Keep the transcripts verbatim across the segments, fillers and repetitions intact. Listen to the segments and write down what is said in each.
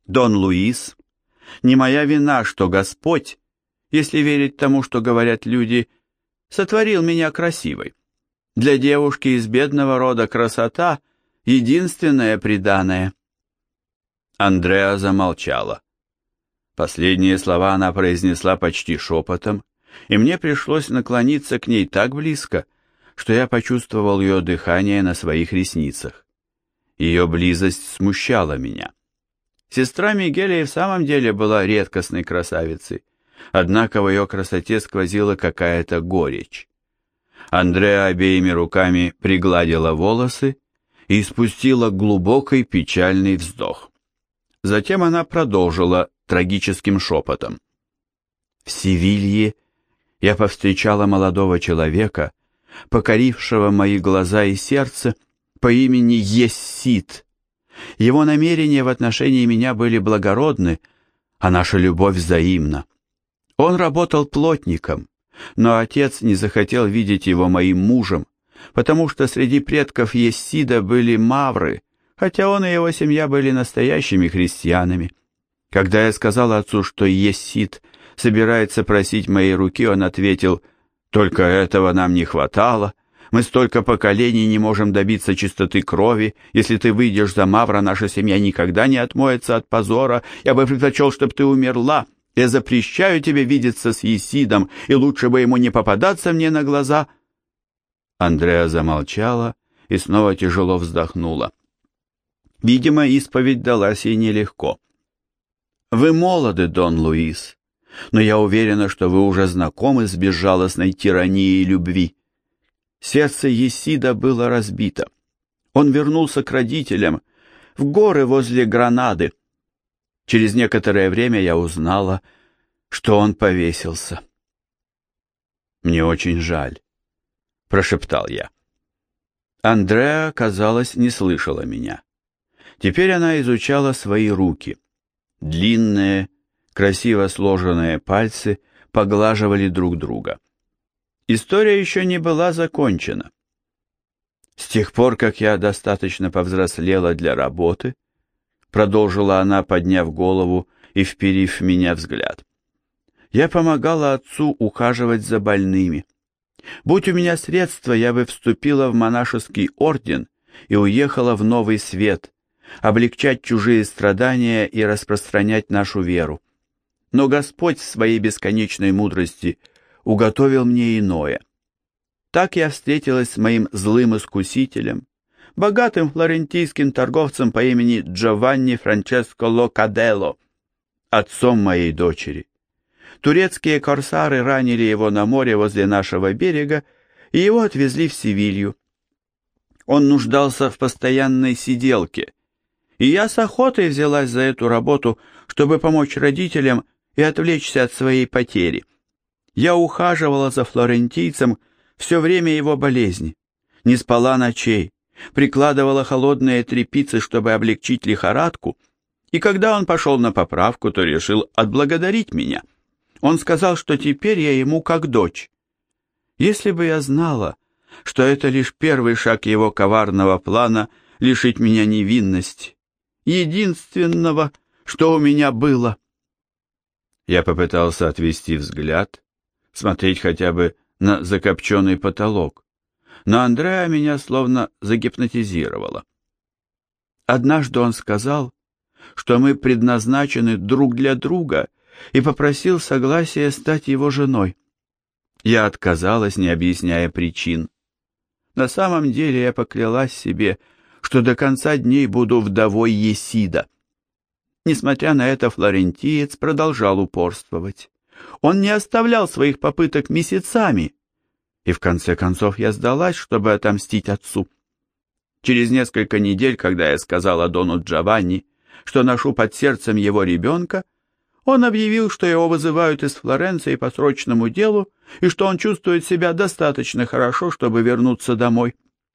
Дон Луис, не моя вина, что Господь, если верить тому, что говорят люди, сотворил меня красивой. Для девушки из бедного рода красота — единственное приданое». Андреа замолчала. Последние слова она произнесла почти шепотом, и мне пришлось наклониться к ней так близко, что я почувствовал ее дыхание на своих ресницах. Ее близость смущала меня. Сестра Мигеля и в самом деле была редкостной красавицей, однако в ее красоте сквозила какая-то горечь. Андреа обеими руками пригладила волосы и испустила глубокий печальный вздох. Затем она продолжила трагическим шепотом. «В Севилье я повстречала молодого человека, покорившего мои глаза и сердце, по имени Ессид. Его намерения в отношении меня были благородны, а наша любовь взаимна. Он работал плотником, но отец не захотел видеть его моим мужем, потому что среди предков Ессида были мавры, хотя он и его семья были настоящими христианами. Когда я сказал отцу, что Ессид собирается просить моей руки, он ответил: «Только этого нам не хватало. Мы столько поколений не можем добиться чистоты крови. Если ты выйдешь за мавра, наша семья никогда не отмоется от позора. Я бы предпочел, чтобы ты умерла. Я запрещаю тебе видеться с Ессидом, и лучше бы ему не попадаться мне на глаза». Андреа замолчала и снова тяжело вздохнула. Видимо, исповедь далась ей нелегко. «Вы молоды, Дон Луис, но я уверена, что вы уже знакомы с безжалостной тиранией любви. Сердце Ессида было разбито. Он вернулся к родителям, в горы возле Гранады. Через некоторое время я узнала, что он повесился». «Мне очень жаль», — прошептал я. Андреа, казалось, не слышала меня. Теперь она изучала свои руки. Длинные, красиво сложенные пальцы поглаживали друг друга. История еще не была закончена. «С тех пор, как я достаточно повзрослела для работы», продолжила она, подняв голову и вперив в меня взгляд, «я помогала отцу ухаживать за больными. Будь у меня средства, я бы вступила в монашеский орден и уехала в новый свет, облегчать чужие страдания и распространять нашу веру. Но Господь в своей бесконечной мудрости уготовил мне иное. Так я встретилась с моим злым искусителем, богатым флорентийским торговцем по имени Джованни Франческо Локаделло, отцом моей дочери. Турецкие корсары ранили его на море возле нашего берега, и его отвезли в Севилью. Он нуждался в постоянной сиделке, и я с охотой взялась за эту работу, чтобы помочь родителям и отвлечься от своей потери. Я ухаживала за флорентийцем все время его болезни, не спала ночей, прикладывала холодные тряпицы, чтобы облегчить лихорадку, и когда он пошел на поправку, то решил отблагодарить меня. Он сказал, что теперь я ему как дочь. Если бы я знала, что это лишь первый шаг его коварного плана лишить меня невинности, единственного, что у меня было». Я попытался отвести взгляд, смотреть хотя бы на закопченный потолок, но Андреа меня словно загипнотизировала. Однажды он сказал, что мы предназначены друг для друга, и попросил согласия стать его женой. Я отказалась, не объясняя причин. На самом деле я поклялась себе, что до конца дней буду вдовой Ессида. Несмотря на это, флорентиец продолжал упорствовать. Он не оставлял своих попыток месяцами, и в конце концов я сдалась, чтобы отомстить отцу. Через несколько недель, когда я сказала Дону Джованни, что ношу под сердцем его ребенка, он объявил, что его вызывают из Флоренции по срочному делу и что он чувствует себя достаточно хорошо, чтобы вернуться домой.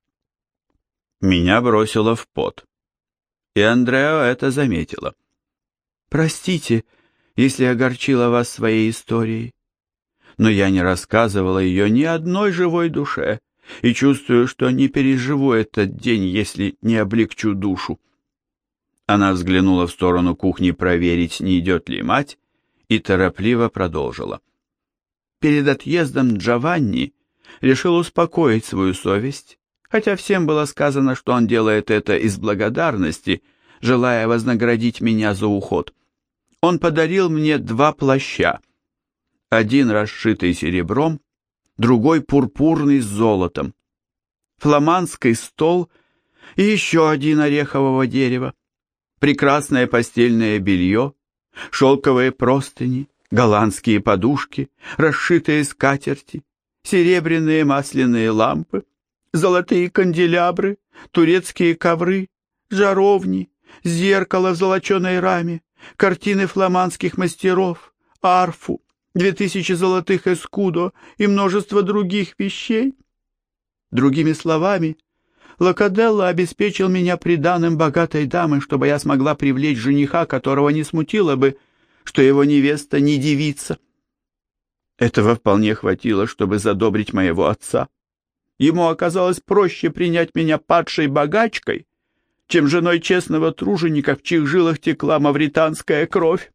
Меня бросило в пот, и Андреа это заметила. «Простите, если огорчила вас своей историей, но я не рассказывала ее ни одной живой душе и чувствую, что не переживу этот день, если не облегчу душу». Она взглянула в сторону кухни проверить, не идет ли мать, и торопливо продолжила. Перед отъездом Джованни решил успокоить свою совесть, хотя всем было сказано, что он делает это из благодарности, желая вознаградить меня за уход. Он подарил мне два плаща, один расшитый серебром, другой пурпурный с золотом, фламандский стол и еще один орехового дерева, прекрасное постельное белье, шелковые простыни, голландские подушки, расшитые скатерти, серебряные масляные лампы, золотые канделябры, турецкие ковры, жаровни, зеркало в золоченой раме, картины фламандских мастеров, арфу, две тысячи золотых эскудо и множество других вещей. Другими словами, Локаделло обеспечил меня приданым богатой дамы, чтобы я смогла привлечь жениха, которого не смутило бы, что его невеста не девица. Этого вполне хватило, чтобы задобрить моего отца. Ему оказалось проще принять меня падшей богачкой, чем женой честного труженика, в чьих жилах текла мавританская кровь.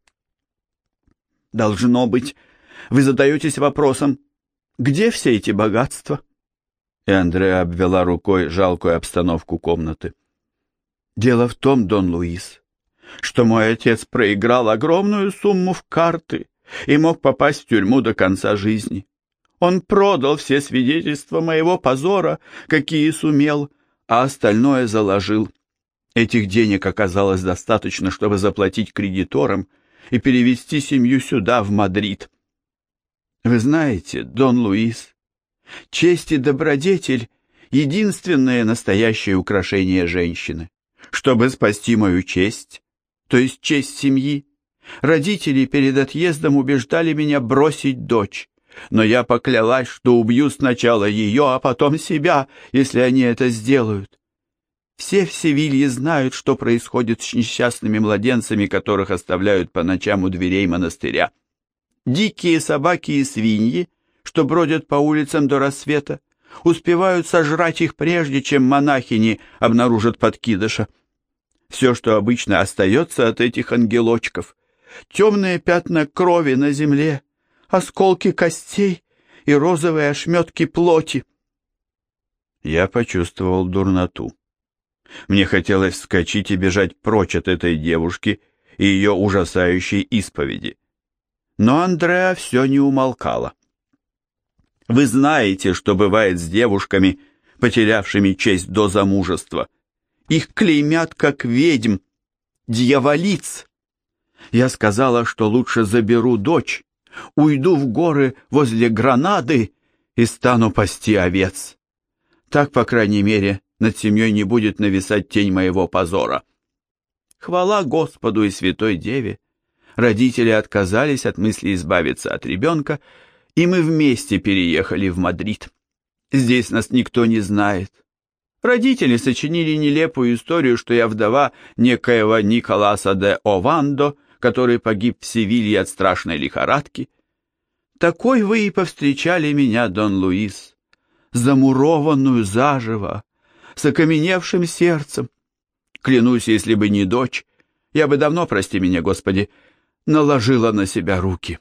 Должно быть, вы задаетесь вопросом, где все эти богатства? И Андреа обвела рукой жалкую обстановку комнаты. Дело в том, Дон Луис, что мой отец проиграл огромную сумму в карты и мог попасть в тюрьму до конца жизни. Он продал все свидетельства моего позора, какие сумел, а остальное заложил. Этих денег оказалось достаточно, чтобы заплатить кредиторам и перевести семью сюда, в Мадрид. Вы знаете, Дон Луис, честь и добродетель — единственное настоящее украшение женщины. Чтобы спасти мою честь, то есть честь семьи, родители перед отъездом убеждали меня бросить дочь, но я поклялась, что убью сначала ее, а потом себя, если они это сделают. Все в Севилье знают, что происходит с несчастными младенцами, которых оставляют по ночам у дверей монастыря. Дикие собаки и свиньи, что бродят по улицам до рассвета, успевают сожрать их прежде, чем монахини обнаружат подкидыша. Все, что обычно остается от этих ангелочков, темные пятна крови на земле, осколки костей и розовые ошметки плоти. Я почувствовал дурноту. Мне хотелось вскочить и бежать прочь от этой девушки и ее ужасающей исповеди. Но Андреа все не умолкала. Вы знаете, что бывает с девушками, потерявшими честь до замужества. Их клеймят как ведьм, дьяволиц. Я сказала, что лучше заберу дочь, уйду в горы возле Гранады и стану пасти овец. Так, по крайней мере, над семьей не будет нависать тень моего позора. Хвала Господу и Святой Деве. Родители отказались от мысли избавиться от ребенка, и мы вместе переехали в Мадрид. Здесь нас никто не знает. Родители сочинили нелепую историю, что я вдова некоего Николаса де Овандо, который погиб в Севилье от страшной лихорадки. Такой вы и повстречали меня, Дон Луис, замурованную заживо, с окаменевшим сердцем. Клянусь, если бы не дочь, я бы давно, прости меня, Господи, наложила на себя руки.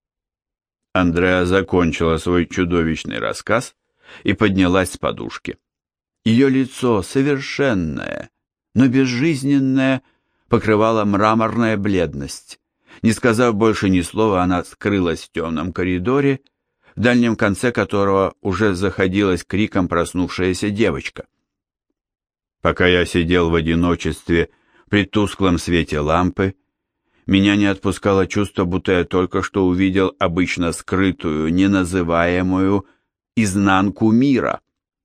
Андреа закончила свой чудовищный рассказ и поднялась с подушки. Ее лицо, совершенное, но безжизненное, покрывала мраморная бледность. Не сказав больше ни слова, она скрылась в темном коридоре, в дальнем конце которого уже заходилась криком проснувшаяся девочка. Пока я сидел в одиночестве при тусклом свете лампы, меня не отпускало чувство, будто я только что увидел обычно скрытую, неназываемую изнанку мира.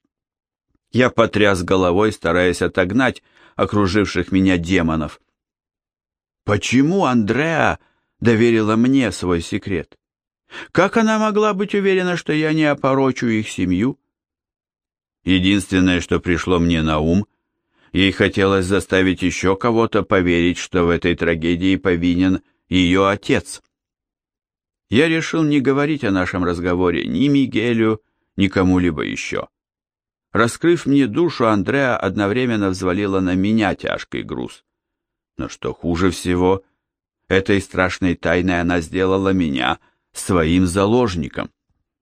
Я потряс головой, стараясь отогнать окруживших меня демонов. Почему Андреа доверила мне свой секрет? Как она могла быть уверена, что я не опорочу их семью? Единственное, что пришло мне на ум, ей хотелось заставить еще кого-то поверить, что в этой трагедии повинен ее отец. Я решил не говорить о нашем разговоре ни Мигелю, ни кому-либо еще. Раскрыв мне душу, Андреа одновременно взвалила на меня тяжкий груз. Но что хуже всего, этой страшной тайной она сделала меня своим заложником.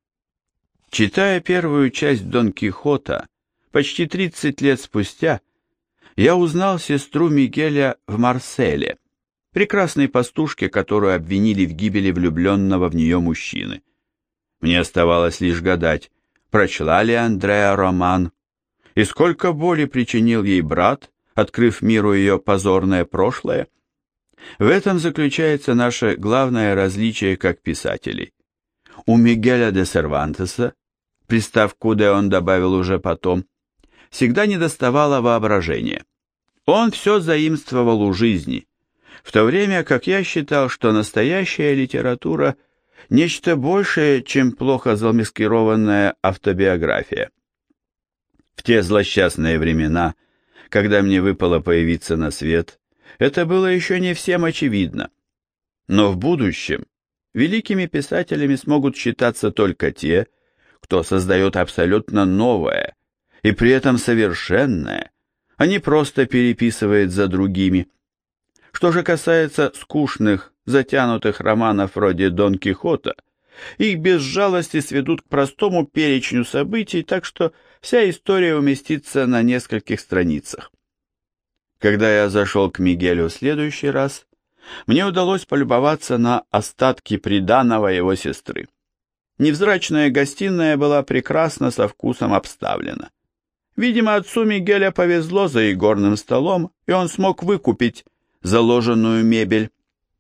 Читая первую часть Дон Кихота, почти тридцать лет спустя, я узнал сестру Мигеля в Марселе, прекрасной пастушке, которую обвинили в гибели влюбленного в нее мужчины. Мне оставалось лишь гадать, прочла ли Андреа роман, и сколько боли причинил ей брат, открыв миру ее позорное прошлое. В этом заключается наше главное различие как писателей. У Мигеля де Сервантеса, приставку «де» он добавил уже потом, всегда недоставало воображения. Он все заимствовал у жизни, в то время как я считал, что настоящая литература – нечто большее, чем плохо замаскированная автобиография. В те злосчастные времена, когда мне выпало появиться на свет, это было еще не всем очевидно. Но в будущем великими писателями смогут считаться только те, кто создает абсолютно новое и при этом совершенное, а не просто переписывает за другими. Что же касается скучных, затянутых романов вроде Дон Кихота, их без жалости сведут к простому перечню событий, так что вся история уместится на нескольких страницах. Когда я зашел к Мигелю в следующий раз, мне удалось полюбоваться на остатки приданого его сестры. Невзрачная гостиная была прекрасно со вкусом обставлена. Видимо, отцу Мигеля повезло за игорным столом, и он смог выкупить заложенную мебель.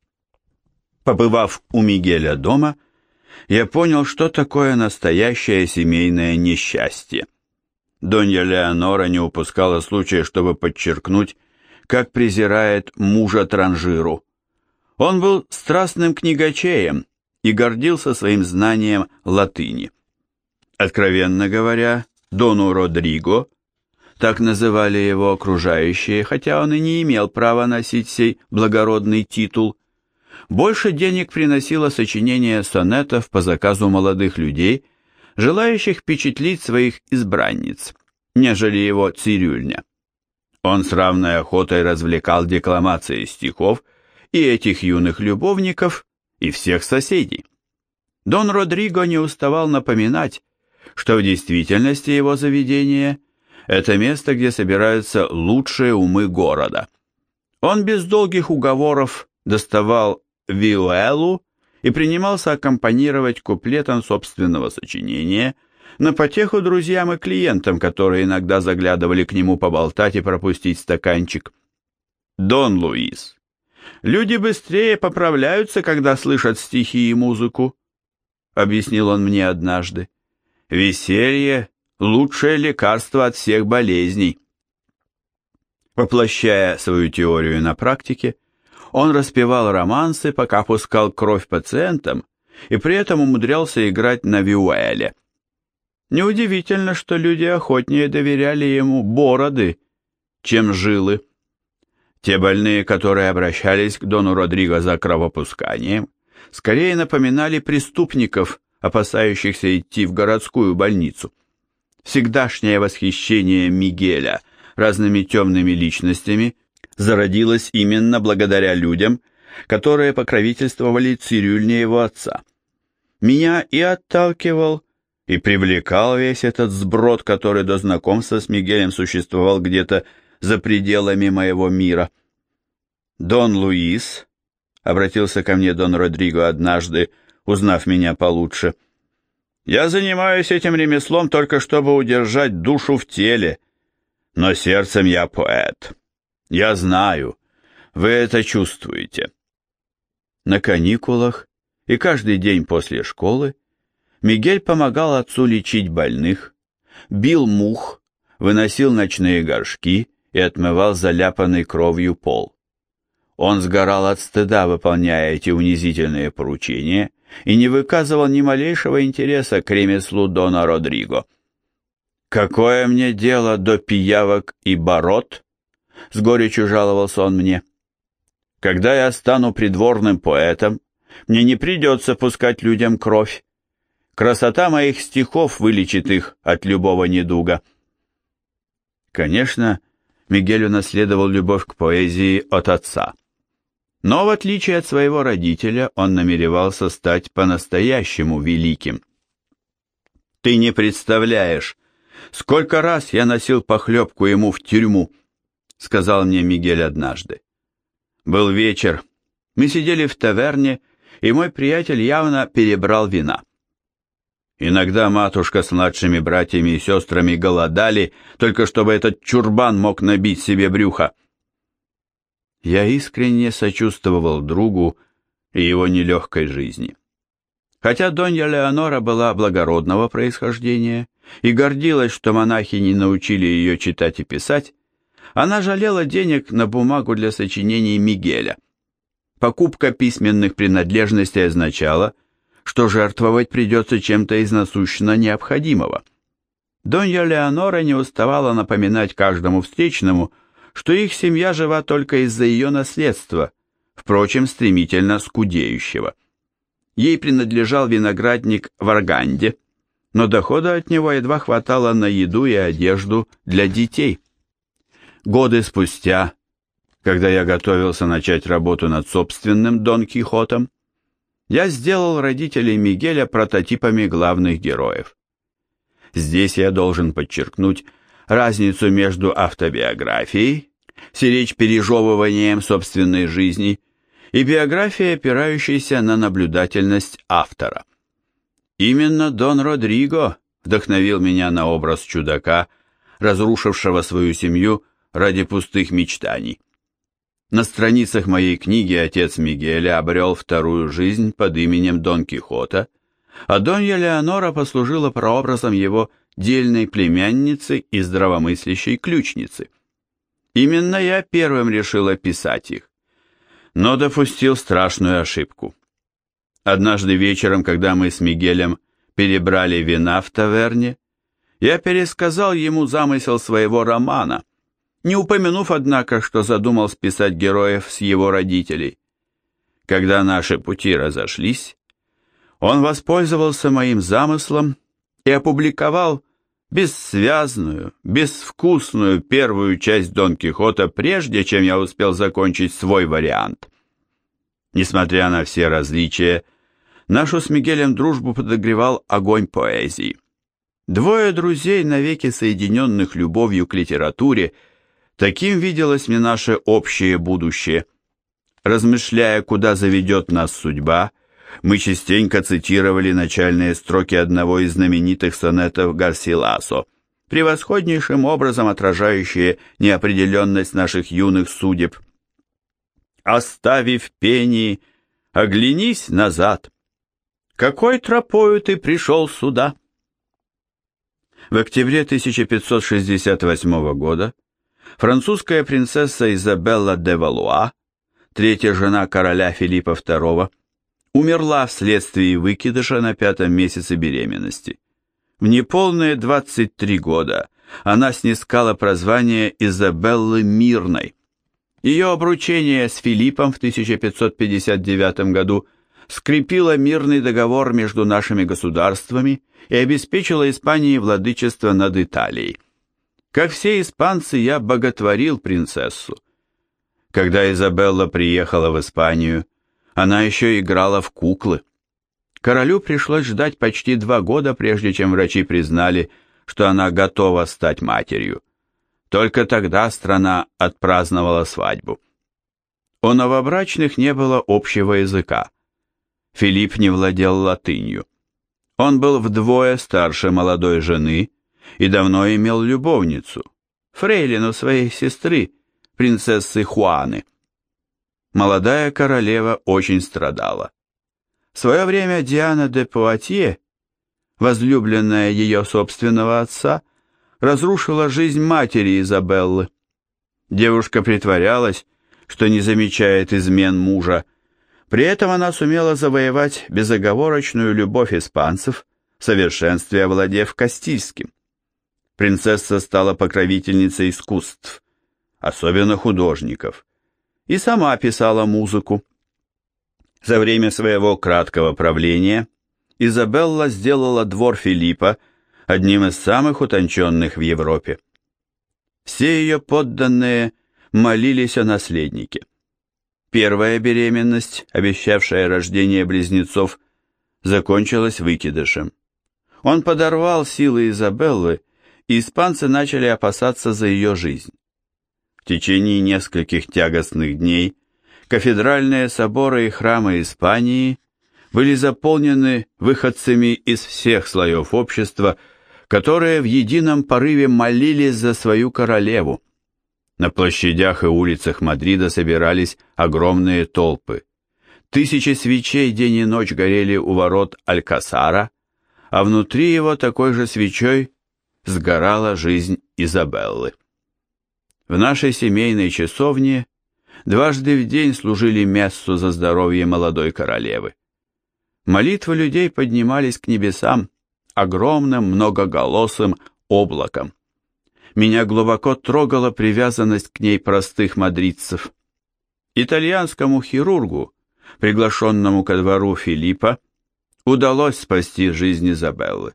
Побывав у Мигеля дома, я понял, что такое настоящее семейное несчастье. Донья Леонора не упускала случая, чтобы подчеркнуть, как презирает мужа Транжиру. Он был страстным книгачеем и гордился своим знанием латыни. Откровенно говоря, Дону Родриго, так называли его окружающие, хотя он и не имел права носить сей благородный титул, больше денег приносило сочинение сонетов по заказу молодых людей, желающих впечатлить своих избранниц, нежели его цирюльня. Он с равной охотой развлекал декламацией стихов и этих юных любовников, и всех соседей. Дон Родриго не уставал напоминать, что в действительности его заведение – это место, где собираются лучшие умы города. Он без долгих уговоров доставал виолу и принимался аккомпанировать куплетом собственного сочинения на потеху друзьям и клиентам, которые иногда заглядывали к нему поболтать и пропустить стаканчик. «Дон Луис, люди быстрее поправляются, когда слышат стихи и музыку», — объяснил он мне однажды. «Веселье — лучшее лекарство от всех болезней». Воплощая свою теорию на практике, он распевал романсы, пока пускал кровь пациентам, и при этом умудрялся играть на виуэле. Неудивительно, что люди охотнее доверяли ему бороды, чем жилы. Те больные, которые обращались к Дону Родриго за кровопусканием, скорее напоминали преступников, опасающихся идти в городскую больницу. Всегдашнее восхищение Мигеля разными темными личностями зародилось именно благодаря людям, которые покровительствовали цирюльне его отца. Меня и отталкивал, и привлекал весь этот сброд, который до знакомства с Мигелем существовал где-то за пределами моего мира. «Дон Луис», — обратился ко мне Дон Родриго однажды, узнав меня получше, — «я занимаюсь этим ремеслом только чтобы удержать душу в теле, но сердцем я поэт. Я знаю, вы это чувствуете». На каникулах и каждый день после школы Мигель помогал отцу лечить больных, бил мух, выносил ночные горшки и отмывал заляпанный кровью пол. Он сгорал от стыда, выполняя эти унизительные поручения, и не выказывал ни малейшего интереса к ремеслу Дона Родриго. «Какое мне дело до пиявок и бород?» — с горечью жаловался он мне. «Когда я стану придворным поэтом, мне не придется пускать людям кровь. Красота моих стихов вылечит их от любого недуга». Конечно, Мигель унаследовал любовь к поэзии от отца. Но в отличие от своего родителя, он намеревался стать по-настоящему великим. «Ты не представляешь, сколько раз я носил похлебку ему в тюрьму», — сказал мне Мигель однажды. Был вечер, мы сидели в таверне, и мой приятель явно перебрал вина. Иногда матушка с младшими братьями и сестрами голодали, только чтобы этот чурбан мог набить себе брюхо. Я искренне сочувствовал другу и его нелегкой жизни. Хотя Донья Леонора была благородного происхождения и гордилась, что монахи не научили ее читать и писать, она жалела денег на бумагу для сочинений Мигеля. Покупка письменных принадлежностей означала, что жертвовать придется чем-то из насущно необходимого. Донья Леонора не уставала напоминать каждому встречному, что их семья жива только из-за ее наследства, впрочем, стремительно скудеющего. Ей принадлежал виноградник в Арганде, но дохода от него едва хватало на еду и одежду для детей. Годы спустя, когда я готовился начать работу над собственным Дон Кихотом, я сделал родителей Мигеля прототипами главных героев. Здесь я должен подчеркнуть разницу между автобиографией, сиречь пережевыванием собственной жизни, и биографией, опирающейся на наблюдательность автора. Именно Дон Родриго вдохновил меня на образ чудака, разрушившего свою семью ради пустых мечтаний. На страницах моей книги отец Мигеля обрел вторую жизнь под именем Дон Кихота, а Донья Леонора послужила прообразом его дельной племянницы и здравомыслящей ключницы. Именно я первым решил описать их, но допустил страшную ошибку. Однажды вечером, когда мы с Мигелем перебрали вина в таверне, я пересказал ему замысел своего романа, не упомянув, однако, что задумал списать героев с его родителей. Когда наши пути разошлись, он воспользовался моим замыслом и опубликовал бессвязную, безвкусную первую часть Дон Кихота, прежде чем я успел закончить свой вариант. Несмотря на все различия, нашу с Мигелем дружбу подогревал огонь поэзии. Двое друзей, навеки соединенных любовью к литературе, таким виделось мне наше общее будущее. Размышляя, куда заведет нас судьба, мы частенько цитировали начальные строки одного из знаменитых сонетов Гарсиласо, превосходнейшим образом отражающие неопределенность наших юных судеб. «Оставив пени, оглянись назад. Какой тропою ты пришел сюда?» В октябре тысяча пятьсот шестьдесят восьмого года французская принцесса Изабелла де Валуа, третья жена короля Филиппа второго, умерла вследствие выкидыша на пятом месяце беременности. В неполные двадцать три года она снискала прозвание Изабеллы Мирной. Ее обручение с Филиппом в тысяча пятьсот пятьдесят девятом году скрепило мирный договор между нашими государствами и обеспечило Испании владычество над Италией. Как все испанцы, я боготворил принцессу. Когда Изабелла приехала в Испанию, она еще играла в куклы. Королю пришлось ждать почти два года, прежде чем врачи признали, что она готова стать матерью. Только тогда страна отпраздновала свадьбу. У новобрачных не было общего языка. Филипп не владел латынью. Он был вдвое старше молодой жены и давно имел любовницу, фрейлину своей сестры, принцессы Хуаны. Молодая королева очень страдала. В свое время Диана де Пуатье, возлюбленная ее собственного отца, разрушила жизнь матери Изабеллы. Девушка притворялась, что не замечает измен мужа. При этом она сумела завоевать безоговорочную любовь испанцев, в совершенстве овладев Кастильским. Принцесса стала покровительницей искусств, особенно художников, и сама писала музыку. За время своего краткого правления Изабелла сделала двор Филиппа одним из самых утонченных в Европе. Все ее подданные молились о наследнике. Первая беременность, обещавшая рождение близнецов, закончилась выкидышем. Он подорвал силы Изабеллы, и испанцы начали опасаться за ее жизнь. В течение нескольких тягостных дней кафедральные соборы и храмы Испании были заполнены выходцами из всех слоев общества, которые в едином порыве молились за свою королеву. На площадях и улицах Мадрида собирались огромные толпы. Тысячи свечей день и ночь горели у ворот Алькасара, а внутри его такой же свечой сгорала жизнь Изабеллы. В нашей семейной часовне дважды в день служили мессу за здоровье молодой королевы. Молитвы людей поднимались к небесам огромным многоголосым облаком. Меня глубоко трогала привязанность к ней простых мадридцев. Итальянскому хирургу, приглашенному ко двору Филиппа, удалось спасти жизнь Изабеллы.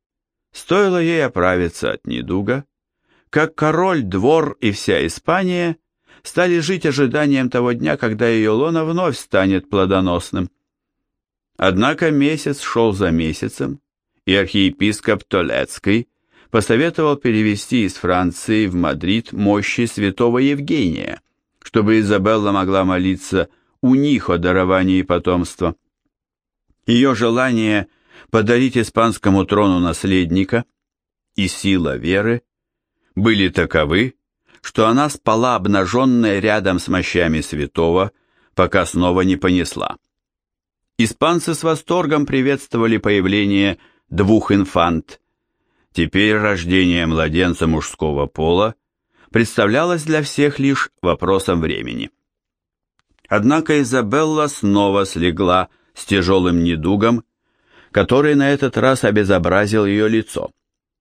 Стоило ей оправиться от недуга, как король, двор и вся Испания стали жить ожиданием того дня, когда ее лоно вновь станет плодоносным. Однако месяц шел за месяцем, и архиепископ Толецкий посоветовал перевести из Франции в Мадрид мощи святого Евгения, чтобы Изабелла могла молиться у них о даровании потомства. Ее желание подарить испанскому трону наследника и сила веры были таковы, что она спала обнаженная рядом с мощами святого, пока снова не понесла. Испанцы с восторгом приветствовали появление двух инфант. Теперь рождение младенца мужского пола представлялось для всех лишь вопросом времени. Однако Изабелла снова слегла с тяжелым недугом, который на этот раз обезобразил ее лицо.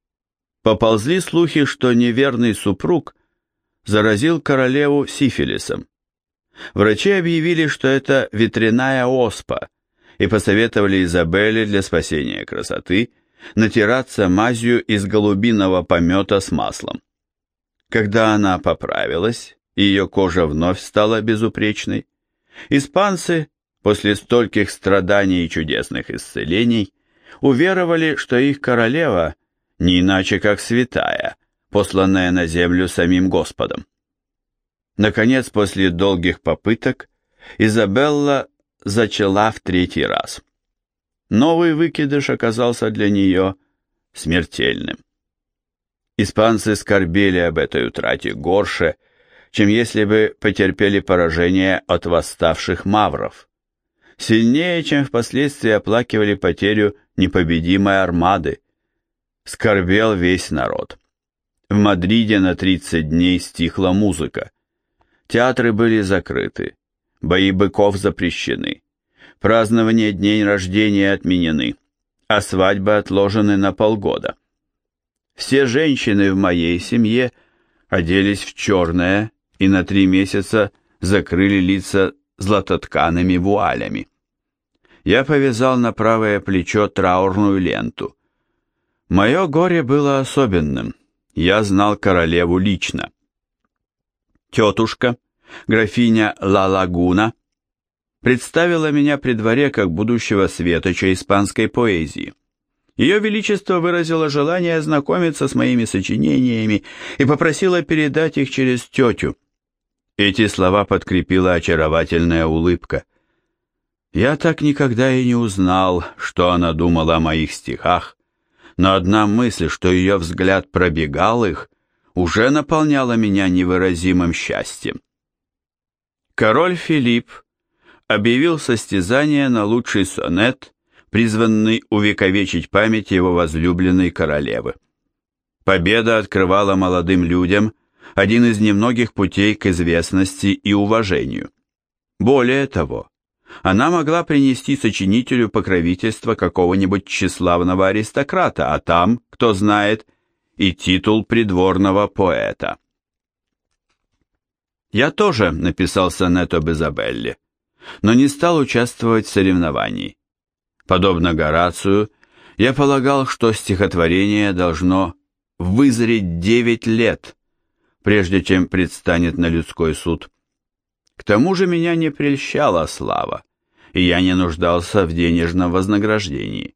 Поползли слухи, что неверный супруг заразил королеву сифилисом. Врачи объявили, что это ветряная оспа, и посоветовали Изабелле для спасения красоты натираться мазью из голубиного помета с маслом. Когда она поправилась, и ее кожа вновь стала безупречной, испанцы, после стольких страданий и чудесных исцелений, уверовали, что их королева не иначе как святая, посланная на землю самим Господом. Наконец, после долгих попыток, Изабелла зачала в третий раз. Новый выкидыш оказался для нее смертельным. Испанцы скорбели об этой утрате горше, чем если бы потерпели поражение от восставших мавров. Сильнее, чем впоследствии оплакивали потерю непобедимой армады. Скорбел весь народ. В Мадриде на тридцать дней стихла музыка. Театры были закрыты, бои быков запрещены, празднования дней рождения отменены, а свадьбы отложены на полгода. Все женщины в моей семье оделись в черное и на три месяца закрыли лица златоткаными вуалями. Я повязал на правое плечо траурную ленту. Мое горе было особенным, я знал королеву лично. Тетушка, графиня Ла Лагуна, представила меня при дворе как будущего светоча испанской поэзии. Ее Величество выразило желание ознакомиться с моими сочинениями и попросила передать их через тетю. Эти слова подкрепила очаровательная улыбка. Я так никогда и не узнал, что она думала о моих стихах, но одна мысль, что ее взгляд пробегал их, уже наполняла меня невыразимым счастьем. Король Филипп объявил состязание на лучший сонет, призванный увековечить память его возлюбленной королевы. Победа открывала молодым людям один из немногих путей к известности и уважению. Более того, она могла принести сочинителю покровительство какого-нибудь тщеславного аристократа, а там, кто знает, и титул придворного поэта. Я тоже написал сонет об Изабелле, но не стал участвовать в соревновании. Подобно Горацию, я полагал, что стихотворение должно вызреть девять лет, прежде чем предстанет на людской суд. К тому же меня не прельщала слава, и я не нуждался в денежном вознаграждении.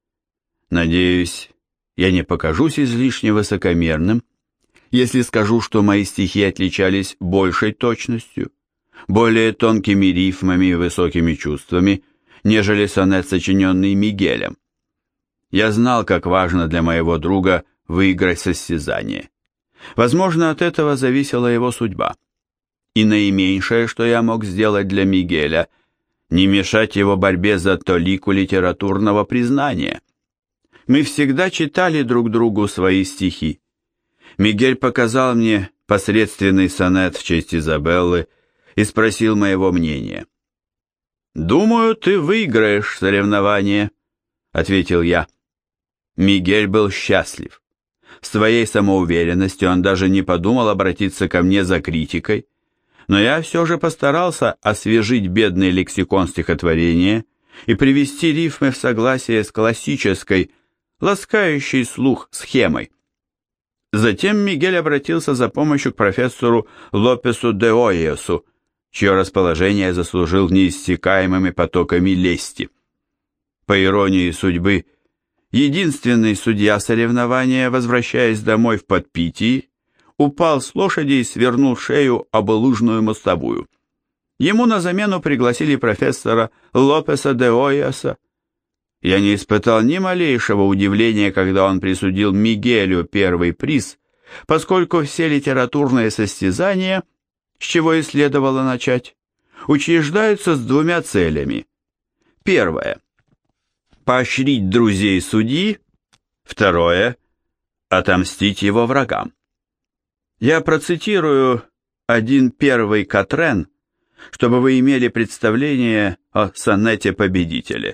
Надеюсь, я не покажусь излишне высокомерным, если скажу, что мои стихи отличались большей точностью, более тонкими рифмами и высокими чувствами, нежели сонет, сочиненный Мигелем. Я знал, как важно для моего друга выиграть состязание. Возможно, от этого зависела его судьба. И наименьшее, что я мог сделать для Мигеля, не мешать его борьбе за толику литературного признания. Мы всегда читали друг другу свои стихи. Мигель показал мне посредственный сонет в честь Изабеллы и спросил моего мнения. «Думаю, ты выиграешь соревнование», — ответил я. Мигель был счастлив. В своей самоуверенности он даже не подумал обратиться ко мне за критикой, но я все же постарался освежить бедный лексикон стихотворения и привести рифмы в согласие с классической, ласкающей слух схемой. Затем Мигель обратился за помощью к профессору Лопесу де Ойесу, чье расположение заслужил неиссякаемыми потоками лести. По иронии судьбы, единственный судья соревнования, возвращаясь домой в подпитии, упал с лошади и свернул шею об лужную мостовую. Ему на замену пригласили профессора Лопеса де Ойеса. Я не испытал ни малейшего удивления, когда он присудил Мигелю первый приз, поскольку все литературные состязания, с чего и следовало начать, учреждаются с двумя целями. Первое – поощрить друзей судьи. Второе – отомстить его врагам. Я процитирую один первый Катрен, чтобы вы имели представление о сонете-победителе.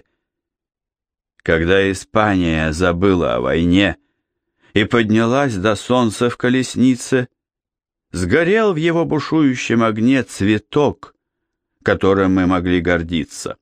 Когда Испания забыла о войне и поднялась до солнца в колеснице, сгорел в его бушующем огне цветок, которым мы могли гордиться.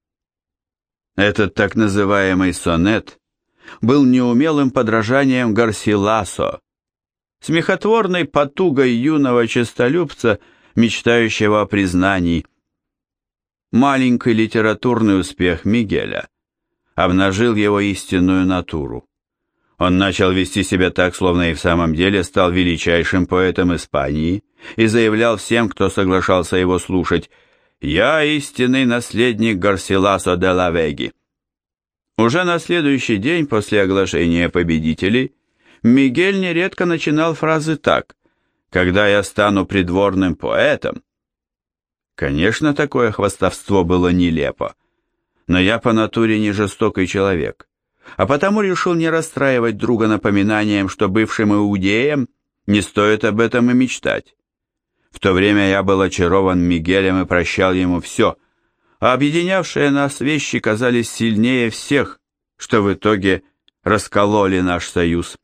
Этот так называемый сонет был неумелым подражанием Гарсиласо, смехотворной потугой юного честолюбца, мечтающего о признании. Маленький литературный успех Мигеля обнажил его истинную натуру. Он начал вести себя так, словно и в самом деле стал величайшим поэтом Испании, и заявлял всем, кто соглашался его слушать: «Я истинный наследник Гарсиласо де ла Веги». Уже на следующий день после оглашения победителей Мигель нередко начинал фразы так: «Когда я стану придворным поэтом». Конечно, такое хвастовство было нелепо, но я по натуре не жестокий человек, а потому решил не расстраивать друга напоминанием, что бывшим иудеям не стоит об этом и мечтать. В то время я был очарован Мигелем и прощал ему все, а объединявшие нас вещи казались сильнее всех, что в итоге раскололи наш союз.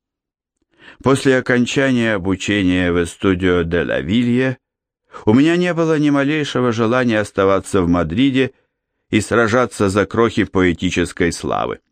После окончания обучения в Эстудио де ла Вилье у меня не было ни малейшего желания оставаться в Мадриде и сражаться за крохи поэтической славы.